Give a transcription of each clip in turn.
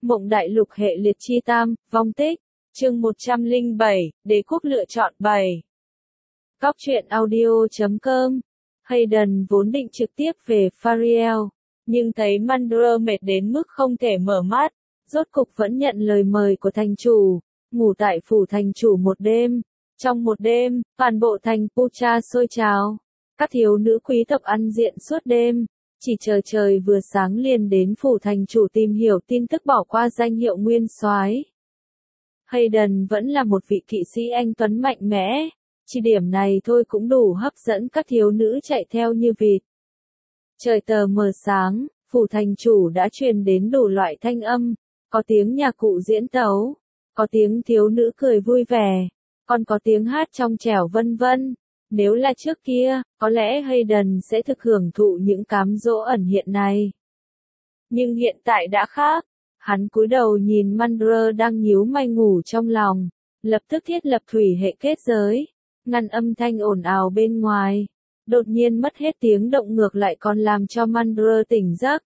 Mộng Đại Lục hệ liệt chi tam, vong tích, chương 107, Đế quốc lựa chọn 7. Cóc truyện audio.com. Hayden vốn định trực tiếp về Fariel, nhưng thấy Mandra mệt đến mức không thể mở mắt, rốt cục vẫn nhận lời mời của thành chủ, ngủ tại phủ thành chủ một đêm. Trong một đêm, toàn bộ thành Pucha sôi trào. Các thiếu nữ quý tộc ăn diện suốt đêm, chỉ chờ trời vừa sáng liền đến phủ thành chủ tìm hiểu tin tức bỏ qua danh hiệu nguyên soái. Hayden vẫn là một vị kỵ sĩ anh tuấn mạnh mẽ, chỉ điểm này thôi cũng đủ hấp dẫn các thiếu nữ chạy theo như vịt. Trời tờ mờ sáng, phủ thành chủ đã truyền đến đủ loại thanh âm, có tiếng nhạc cụ diễn tấu, có tiếng thiếu nữ cười vui vẻ, còn có tiếng hát trong trẻo vân vân. Nếu là trước kia, có lẽ Hayden sẽ thực hưởng thụ những cám dỗ ẩn hiện này. Nhưng hiện tại đã khác. Hắn cúi đầu nhìn Mandra đang nhíu mày ngủ trong lòng, lập tức thiết lập thủy hệ kết giới, ngăn âm thanh ồn ào bên ngoài. Đột nhiên mất hết tiếng động ngược lại còn làm cho Mandra tỉnh giấc.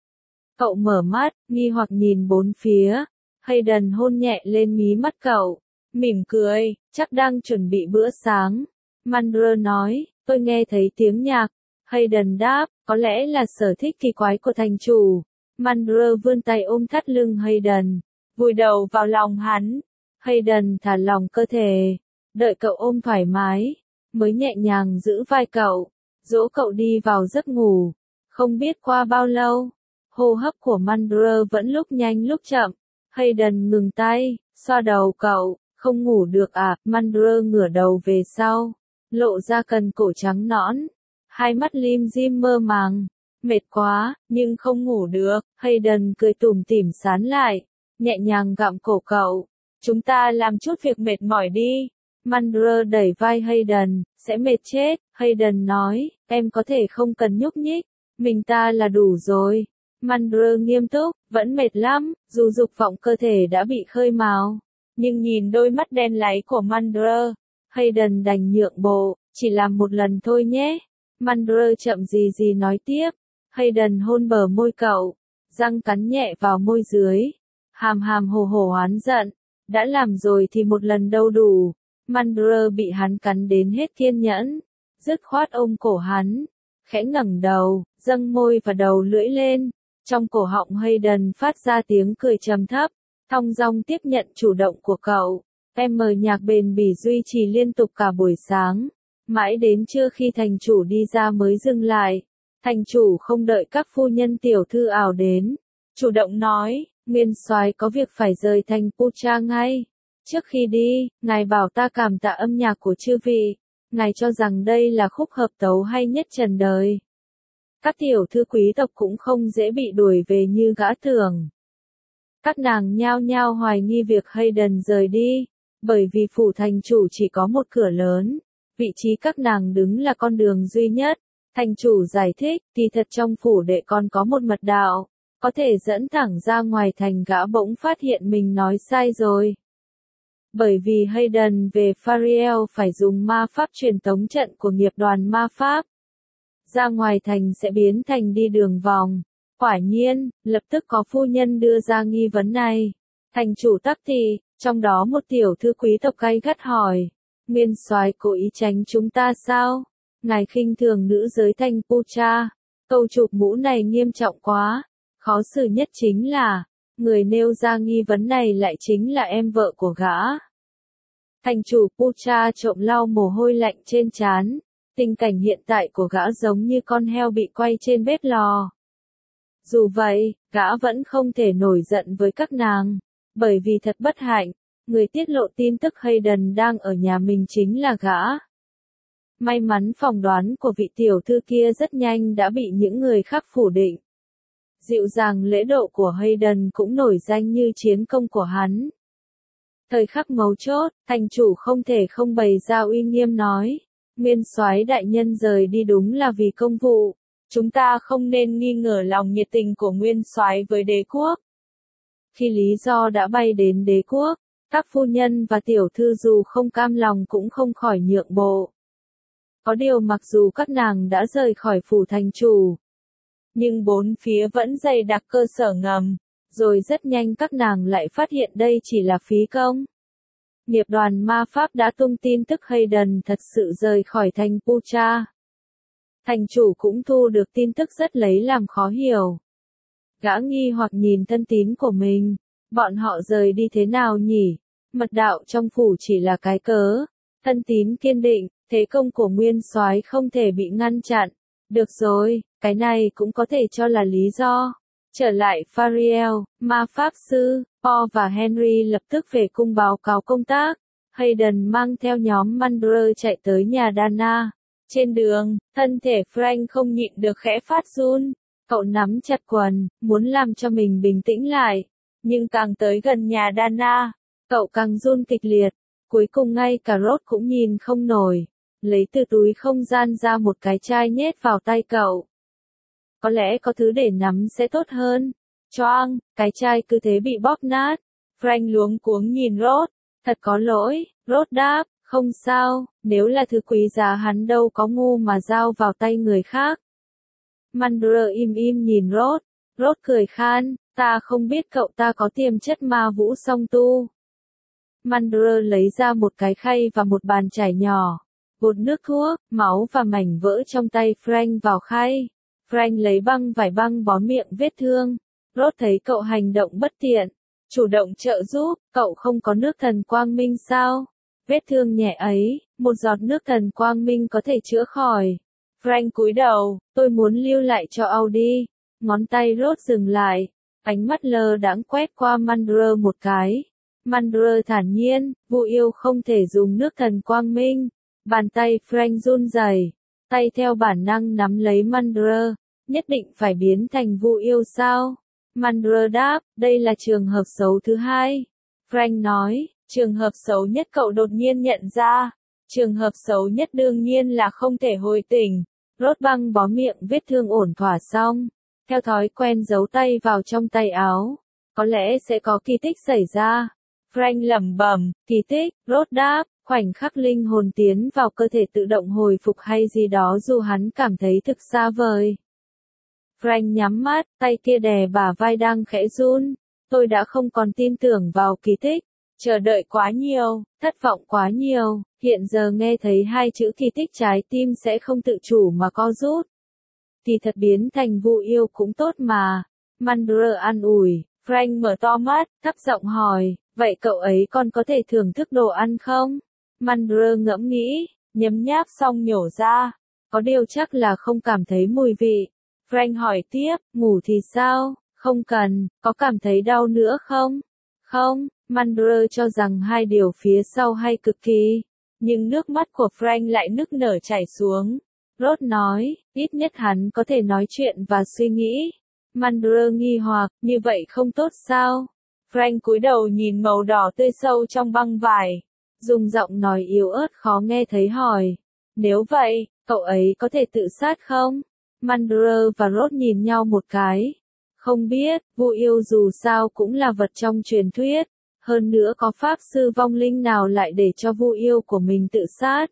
Cậu mở mắt, nghi hoặc nhìn bốn phía. Hayden hôn nhẹ lên mí mắt cậu, mỉm cười, chắc đang chuẩn bị bữa sáng. Mandra nói, tôi nghe thấy tiếng nhạc. Hayden đáp, có lẽ là sở thích kỳ quái của thành chủ. Mandra vươn tay ôm thắt lưng Hayden, vùi đầu vào lòng hắn. Hayden thả lỏng cơ thể, đợi cậu ôm thoải mái, mới nhẹ nhàng giữ vai cậu, dỗ cậu đi vào giấc ngủ. Không biết qua bao lâu, hô hấp của Mandra vẫn lúc nhanh lúc chậm. Hayden ngừng tay, xoa đầu cậu, không ngủ được à? Mandra ngửa đầu về sau, lộ ra cần cổ trắng nõn, hai mắt lim dim mơ màng. Mệt quá, nhưng không ngủ được. Hayden cười tủm tỉm sán lại, nhẹ nhàng gặm cổ cậu. Chúng ta làm chút việc mệt mỏi đi. Mandra đẩy vai Hayden, sẽ mệt chết. Hayden nói, em có thể không cần nhúc nhích, mình ta là đủ rồi. Mandra nghiêm túc, vẫn mệt lắm, dù dục vọng cơ thể đã bị khơi mào. Nhưng nhìn đôi mắt đen láy của Mandra, Hayden đành nhượng bộ, chỉ làm một lần thôi nhé. Mandra chậm gì nói tiếp. Hayden hôn bờ môi cậu, răng cắn nhẹ vào môi dưới, hàm hàm hồ hồ oán giận, đã làm rồi thì một lần đâu đủ. Mandra bị hắn cắn đến hết kiên nhẫn, dứt khoát ôm cổ hắn, khẽ ngẩng đầu, dâng môi và đầu lưỡi lên, trong cổ họng Hayden phát ra tiếng cười trầm thấp, thong dong tiếp nhận chủ động của cậu. Em mời nhạc bền bỉ duy trì liên tục cả buổi sáng, mãi đến trưa khi thành chủ đi ra mới dừng lại. Thành chủ không đợi các phu nhân tiểu thư ảo đến, chủ động nói, nguyên soái có việc phải rời thành Pucha ngay. Trước khi đi, ngài bảo ta cảm tạ âm nhạc của chư vị, ngài cho rằng đây là khúc hợp tấu hay nhất trần đời. Các tiểu thư quý tộc cũng không dễ bị đuổi về như gã tưởng. Các nàng nhao nhao hoài nghi việc Hayden rời đi, bởi vì phủ thành chủ chỉ có một cửa lớn, vị trí các nàng đứng là con đường duy nhất. Thành chủ giải thích, kỳ thật trong phủ đệ còn có một mật đạo, có thể dẫn thẳng ra ngoài thành. Gã bỗng phát hiện mình nói sai rồi. Bởi vì Hayden về Fariel phải dùng ma pháp truyền tống trận của nghiệp đoàn ma pháp. Ra ngoài thành sẽ biến thành đi đường vòng. Quả nhiên, lập tức có phu nhân đưa ra nghi vấn này. Thành chủ tắc thì, trong đó một tiểu thư quý tộc gay gắt hỏi, nguyên soái cố ý tránh chúng ta sao? Ngài khinh thường nữ giới thành Pucha. Câu chụp mũ này nghiêm trọng quá. Khó xử nhất chính là, người nêu ra nghi vấn này lại chính là em vợ của gã. Thành chủ Pucha trộm lau mồ hôi lạnh trên trán. Tình cảnh hiện tại của gã giống như con heo bị quay trên bếp lò. Dù vậy, gã vẫn không thể nổi giận với các nàng. Bởi vì thật bất hạnh, người tiết lộ tin tức Hayden đang ở nhà mình chính là gã. May mắn phỏng đoán của vị tiểu thư kia rất nhanh đã bị những người khác phủ định. Dịu dàng lễ độ của Hayden cũng nổi danh như chiến công của hắn. Thời khắc mấu chốt, thành chủ không thể không bày ra uy nghiêm nói, nguyên soái đại nhân rời đi đúng là vì công vụ, chúng ta không nên nghi ngờ lòng nhiệt tình của nguyên soái với đế quốc. Khi lý do đã bay đến đế quốc, các phu nhân và tiểu thư dù không cam lòng cũng không khỏi nhượng bộ. Có điều mặc dù các nàng đã rời khỏi phủ thành chủ, nhưng bốn phía vẫn dày đặc cơ sở ngầm, Rồi rất nhanh các nàng lại phát hiện đây chỉ là phí công. Nghiệp đoàn ma pháp đã tung tin tức Hayden thật sự rời khỏi thành Pucha. Thành chủ cũng thu được tin tức rất lấy làm khó hiểu. Gã nghi hoặc nhìn thân tín của mình. Bọn họ rời đi thế nào nhỉ? Mật đạo trong phủ chỉ là cái cớ. Thân tín kiên định, thế công của nguyên soái không thể bị ngăn chặn. Được rồi, cái này cũng có thể cho là lý do. Trở lại Fariel, ma pháp sư, Paul và Henry lập tức về cung báo cáo công tác. Hayden mang theo nhóm Mandler chạy tới nhà Dana. Trên đường, thân thể Frank không nhịn được khẽ phát run. Cậu nắm chặt quần, muốn làm cho mình bình tĩnh lại. Nhưng càng tới gần nhà Dana, cậu càng run kịch liệt. Cuối cùng ngay cả Rốt cũng nhìn không nổi. Lấy từ túi không gian ra một cái chai nhét vào tay cậu. Có lẽ có thứ để nắm sẽ tốt hơn. Choang, cái chai cứ thế bị bóp nát. Frank luống cuống nhìn Rốt. Thật có lỗi, Rốt đáp, không sao, nếu là thứ quý giá hắn đâu có ngu mà giao vào tay người khác. Mandler im im nhìn Rốt. Rốt cười khan, ta không biết cậu ta có tiềm chất ma vũ song tu. Mandler lấy ra một cái khay và một bàn chải nhỏ. Bột nước thuốc, máu và mảnh vỡ trong tay Frank vào khay. Frank lấy băng vải băng bó miệng vết thương. Rốt thấy cậu hành động bất tiện. Chủ động trợ giúp, cậu không có nước thần quang minh sao? Vết thương nhẹ ấy, một giọt nước thần quang minh có thể chữa khỏi. Frank cúi đầu, tôi muốn lưu lại cho Audi. Ngón tay Rốt dừng lại. Ánh mắt lơ đãng quét qua Mandler một cái. Mandler thản nhiên, Vu yêu không thể dùng nước thần quang minh. Bàn tay Frank run rẩy, tay theo bản năng nắm lấy Mandler. Nhất định phải biến thành Vu yêu sao? Mandler đáp, đây là trường hợp xấu thứ hai. Frank nói, trường hợp xấu nhất cậu đột nhiên nhận ra. Trường hợp xấu nhất đương nhiên là không thể hồi tỉnh. Rốt băng bó miệng vết thương ổn thỏa xong. Theo thói quen giấu tay vào trong tay áo. Có lẽ sẽ có kỳ tích xảy ra. Frank lẩm bẩm, kỳ tích, Rốt đáp, khoảnh khắc linh hồn tiến vào cơ thể tự động hồi phục hay gì đó dù hắn cảm thấy thực xa vời. Frank nhắm mắt, tay kia đè bả vai đang khẽ run. Tôi đã không còn tin tưởng vào kỳ tích. Chờ đợi quá nhiều, thất vọng quá nhiều, hiện giờ nghe thấy hai chữ kỳ tích trái tim sẽ không tự chủ mà co rút. Thì thật biến thành Vu yêu cũng tốt mà. Mandler an ủi, Frank mở to mắt, thấp giọng hỏi, vậy cậu ấy còn có thể thưởng thức đồ ăn không? Mandler ngẫm nghĩ, nhấm nháp xong nhổ ra. Có điều chắc là không cảm thấy mùi vị. Frank hỏi tiếp, ngủ thì sao? Không cần, có cảm thấy đau nữa không? Không, Mandler cho rằng hai điều phía sau hay cực kỳ. Nhưng nước mắt của Frank lại nức nở chảy xuống. Rốt nói, ít nhất hắn có thể nói chuyện và suy nghĩ. Mandler nghi hoặc, như vậy không tốt sao? Frank cúi đầu nhìn màu đỏ tươi sâu trong băng vải. Dùng giọng nói yếu ớt khó nghe thấy hỏi. Nếu vậy, cậu ấy có thể tự sát không? Mandler và Rốt nhìn nhau một cái. Không biết, Vu yêu dù sao cũng là vật trong truyền thuyết. Hơn nữa có pháp sư vong linh nào lại để cho Vu yêu của mình tự sát.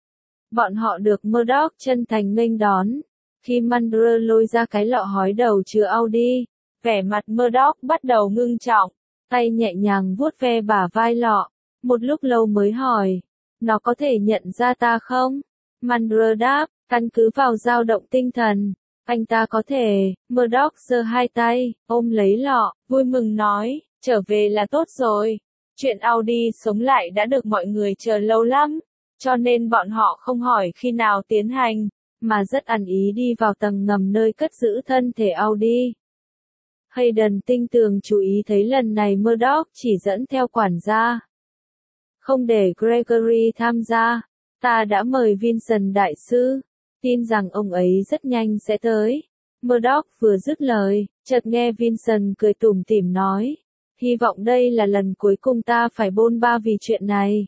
Bọn họ được Murdoch chân thành nghênh đón. Khi Mandler lôi ra cái lọ hói đầu chứa Audi, vẻ mặt Murdoch bắt đầu ngưng trọng. Tay nhẹ nhàng vuốt ve bả vai lọ. Một lúc lâu mới hỏi, nó có thể nhận ra ta không? Mandler đáp, căn cứ vào dao động tinh thần. Anh ta có thể. Murdoch giơ hai tay, ôm lấy lọ, vui mừng nói, trở về là tốt rồi. Chuyện Audi sống lại đã được mọi người chờ lâu lắm, cho nên bọn họ không hỏi khi nào tiến hành, mà rất ăn ý đi vào tầng ngầm nơi cất giữ thân thể Audi. Hayden tinh tường chú ý thấy lần này Murdoch chỉ dẫn theo quản gia. Không để Gregory tham gia, ta đã mời Vincent đại sư. Tin rằng ông ấy rất nhanh sẽ tới. Murdoch vừa dứt lời, chợt nghe Vincent cười tủm tỉm nói. Hy vọng đây là lần cuối cùng ta phải bôn ba vì chuyện này.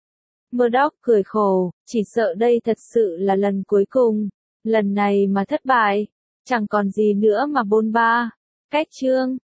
Murdoch cười khổ, chỉ sợ đây thật sự là lần cuối cùng. Lần này mà thất bại, chẳng còn gì nữa mà bôn ba. Cách chương